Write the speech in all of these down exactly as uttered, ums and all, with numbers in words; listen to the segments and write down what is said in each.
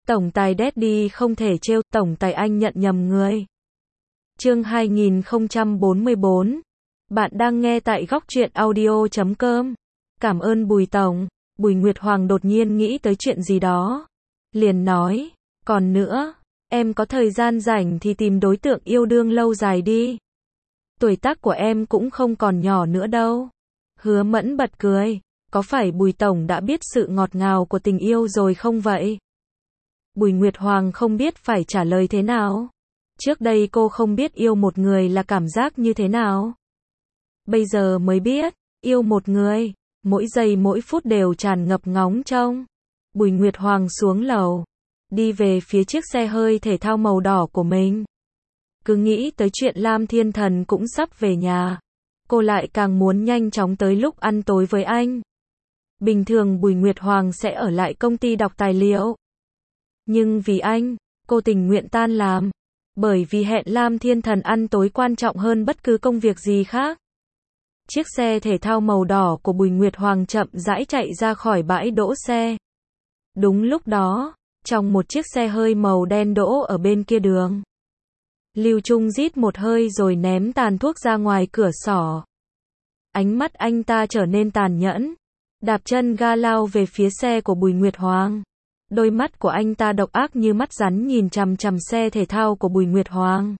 Tổng tài Daddy không thể trêu, tổng tài anh nhận nhầm người. Chương hai nghìn không trăm bốn mươi bốn. Bạn đang nghe tại góc truyện audio chấm com. Cảm ơn Bùi Tổng. Bùi Nguyệt Hoàng đột nhiên nghĩ tới chuyện gì đó. Liền nói, còn nữa, em có thời gian rảnh thì tìm đối tượng yêu đương lâu dài đi. Tuổi tác của em cũng không còn nhỏ nữa đâu. Hứa Mẫn bật cười, có phải Bùi Tổng đã biết sự ngọt ngào của tình yêu rồi không vậy? Bùi Nguyệt Hoàng không biết phải trả lời thế nào. Trước đây cô không biết yêu một người là cảm giác như thế nào. Bây giờ mới biết, yêu một người, mỗi giây mỗi phút đều tràn ngập ngóng trông. Bùi Nguyệt Hoàng xuống lầu, đi về phía chiếc xe hơi thể thao màu đỏ của mình. Cứ nghĩ tới chuyện Lam Thiên Thần cũng sắp về nhà, cô lại càng muốn nhanh chóng tới lúc ăn tối với anh. Bình thường Bùi Nguyệt Hoàng sẽ ở lại công ty đọc tài liệu. Nhưng vì anh, cô tình nguyện tan làm. Bởi vì hẹn Lam Thiên Thần ăn tối quan trọng hơn bất cứ công việc gì khác. Chiếc xe thể thao màu đỏ của Bùi Nguyệt Hoàng chậm rãi chạy ra khỏi bãi đỗ xe. Đúng lúc đó, trong một chiếc xe hơi màu đen đỗ ở bên kia đường. Lưu Trung rít một hơi rồi ném tàn thuốc ra ngoài cửa sổ. Ánh mắt anh ta trở nên tàn nhẫn, đạp chân ga lao về phía xe của Bùi Nguyệt Hoàng. Đôi mắt của anh ta độc ác như mắt rắn nhìn chằm chằm xe thể thao của Bùi Nguyệt Hoàng.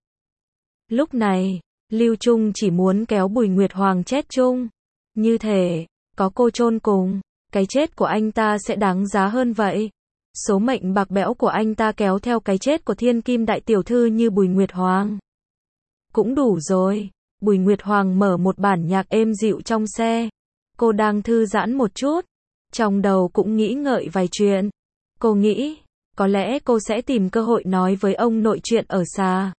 Lúc này, Lưu Trung chỉ muốn kéo Bùi Nguyệt Hoàng chết chung. Như thể, có cô chôn cùng, cái chết của anh ta sẽ đáng giá hơn vậy. Số mệnh bạc bẽo của anh ta kéo theo cái chết của thiên kim đại tiểu thư như Bùi Nguyệt Hoàng. Cũng đủ rồi. Bùi Nguyệt Hoàng mở một bản nhạc êm dịu trong xe. Cô đang thư giãn một chút. Trong đầu cũng nghĩ ngợi vài chuyện. Cô nghĩ, có lẽ cô sẽ tìm cơ hội nói với ông nội chuyện ở xa.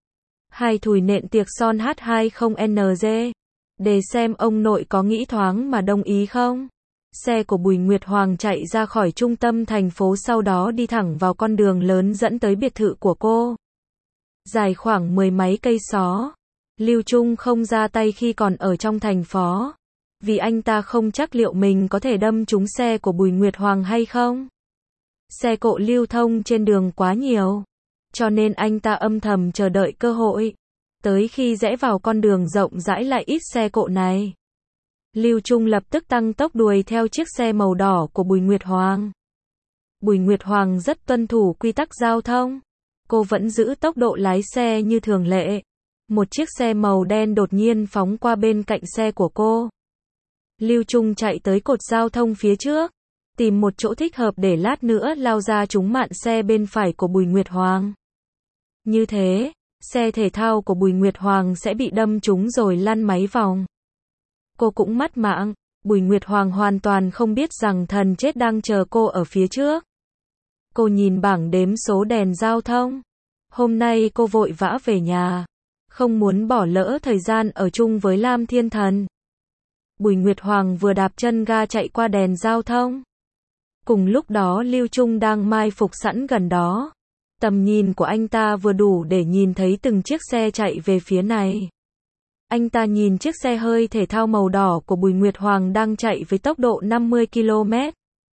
Hai thùi nện tiệc son hát hai không N G. Để xem ông nội có nghĩ thoáng mà đồng ý không. Xe của Bùi Nguyệt Hoàng chạy ra khỏi trung tâm thành phố, sau đó đi thẳng vào con đường lớn dẫn tới biệt thự của cô. Dài khoảng mười mấy cây số. Lưu Trung không ra tay khi còn ở trong thành phố. Vì anh ta không chắc liệu mình có thể đâm trúng xe của Bùi Nguyệt Hoàng hay không. Xe cộ lưu thông trên đường quá nhiều. Cho nên anh ta âm thầm chờ đợi cơ hội. Tới khi rẽ vào con đường rộng rãi lại ít xe cộ này. Lưu Trung lập tức tăng tốc đuổi theo chiếc xe màu đỏ của Bùi Nguyệt Hoàng. Bùi Nguyệt Hoàng rất tuân thủ quy tắc giao thông. Cô vẫn giữ tốc độ lái xe như thường lệ. Một chiếc xe màu đen đột nhiên phóng qua bên cạnh xe của cô. Lưu Trung chạy tới cột giao thông phía trước. Tìm một chỗ thích hợp để lát nữa lao ra trúng mạn xe bên phải của Bùi Nguyệt Hoàng. Như thế, xe thể thao của Bùi Nguyệt Hoàng sẽ bị đâm trúng rồi lăn mấy vòng. Cô cũng mất mạng. Bùi Nguyệt Hoàng hoàn toàn không biết rằng thần chết đang chờ cô ở phía trước. Cô nhìn bảng đếm số đèn giao thông. Hôm nay cô vội vã về nhà. Không muốn bỏ lỡ thời gian ở chung với Lam Thiên Thần. Bùi Nguyệt Hoàng vừa đạp chân ga chạy qua đèn giao thông. Cùng lúc đó Lưu Trung đang mai phục sẵn gần đó. Tầm nhìn của anh ta vừa đủ để nhìn thấy từng chiếc xe chạy về phía này. Anh ta nhìn chiếc xe hơi thể thao màu đỏ của Bùi Nguyệt Hoàng đang chạy với tốc độ năm mươi ki lô mét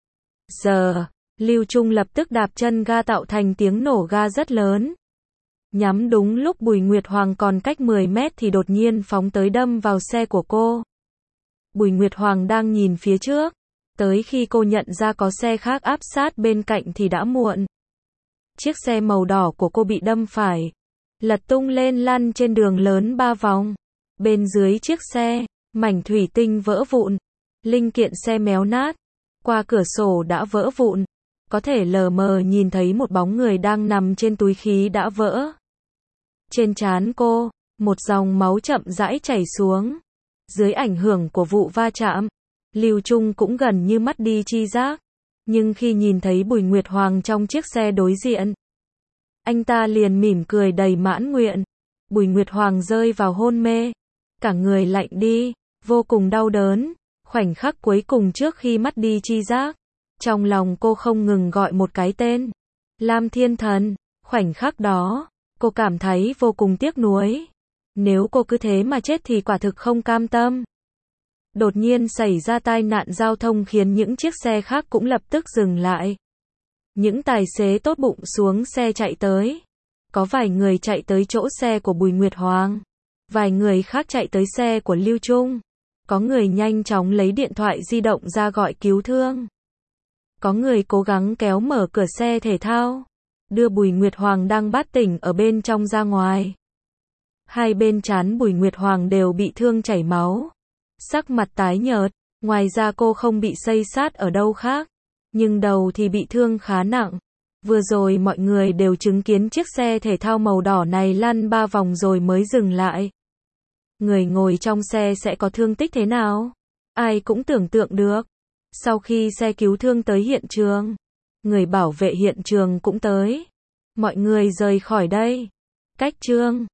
giờ. Lưu Trung lập tức đạp chân ga tạo thành tiếng nổ ga rất lớn. Nhắm đúng lúc Bùi Nguyệt Hoàng còn cách mười mét thì đột nhiên phóng tới đâm vào xe của cô. Bùi Nguyệt Hoàng đang nhìn phía trước. Tới khi cô nhận ra có xe khác áp sát bên cạnh thì đã muộn. Chiếc xe màu đỏ của cô bị đâm phải. Lật tung lên lăn trên đường lớn ba vòng. Bên dưới chiếc xe, mảnh thủy tinh vỡ vụn. Linh kiện xe méo nát. Qua cửa sổ đã vỡ vụn. Có thể lờ mờ nhìn thấy một bóng người đang nằm trên túi khí đã vỡ. Trên trán cô, một dòng máu chậm rãi chảy xuống. Dưới ảnh hưởng của vụ va chạm, Lưu Trung cũng gần như mất đi tri giác. Nhưng khi nhìn thấy Bùi Nguyệt Hoàng trong chiếc xe đối diện, anh ta liền mỉm cười đầy mãn nguyện. Bùi Nguyệt Hoàng rơi vào hôn mê. Cả người lạnh đi, vô cùng đau đớn. Khoảnh khắc cuối cùng trước khi mất đi tri giác, trong lòng cô không ngừng gọi một cái tên. Lam Thiên Thần. Khoảnh khắc đó, cô cảm thấy vô cùng tiếc nuối. Nếu cô cứ thế mà chết thì quả thực không cam tâm. Đột nhiên xảy ra tai nạn giao thông khiến những chiếc xe khác cũng lập tức dừng lại. Những tài xế tốt bụng xuống xe chạy tới. Có vài người chạy tới chỗ xe của Bùi Nguyệt Hoàng. Vài người khác chạy tới xe của Lưu Trung. Có người nhanh chóng lấy điện thoại di động ra gọi cứu thương. Có người cố gắng kéo mở cửa xe thể thao, đưa Bùi Nguyệt Hoàng đang bát tỉnh ở bên trong ra ngoài. Hai bên trán Bùi Nguyệt Hoàng đều bị thương chảy máu, sắc mặt tái nhợt, ngoài ra cô không bị xây xát ở đâu khác, nhưng đầu thì bị thương khá nặng. Vừa rồi mọi người đều chứng kiến chiếc xe thể thao màu đỏ này lăn ba vòng rồi mới dừng lại. Người ngồi trong xe sẽ có thương tích thế nào? Ai cũng tưởng tượng được. Sau khi xe cứu thương tới hiện trường, người bảo vệ hiện trường cũng tới. Mọi người rời khỏi đây. Cách Trương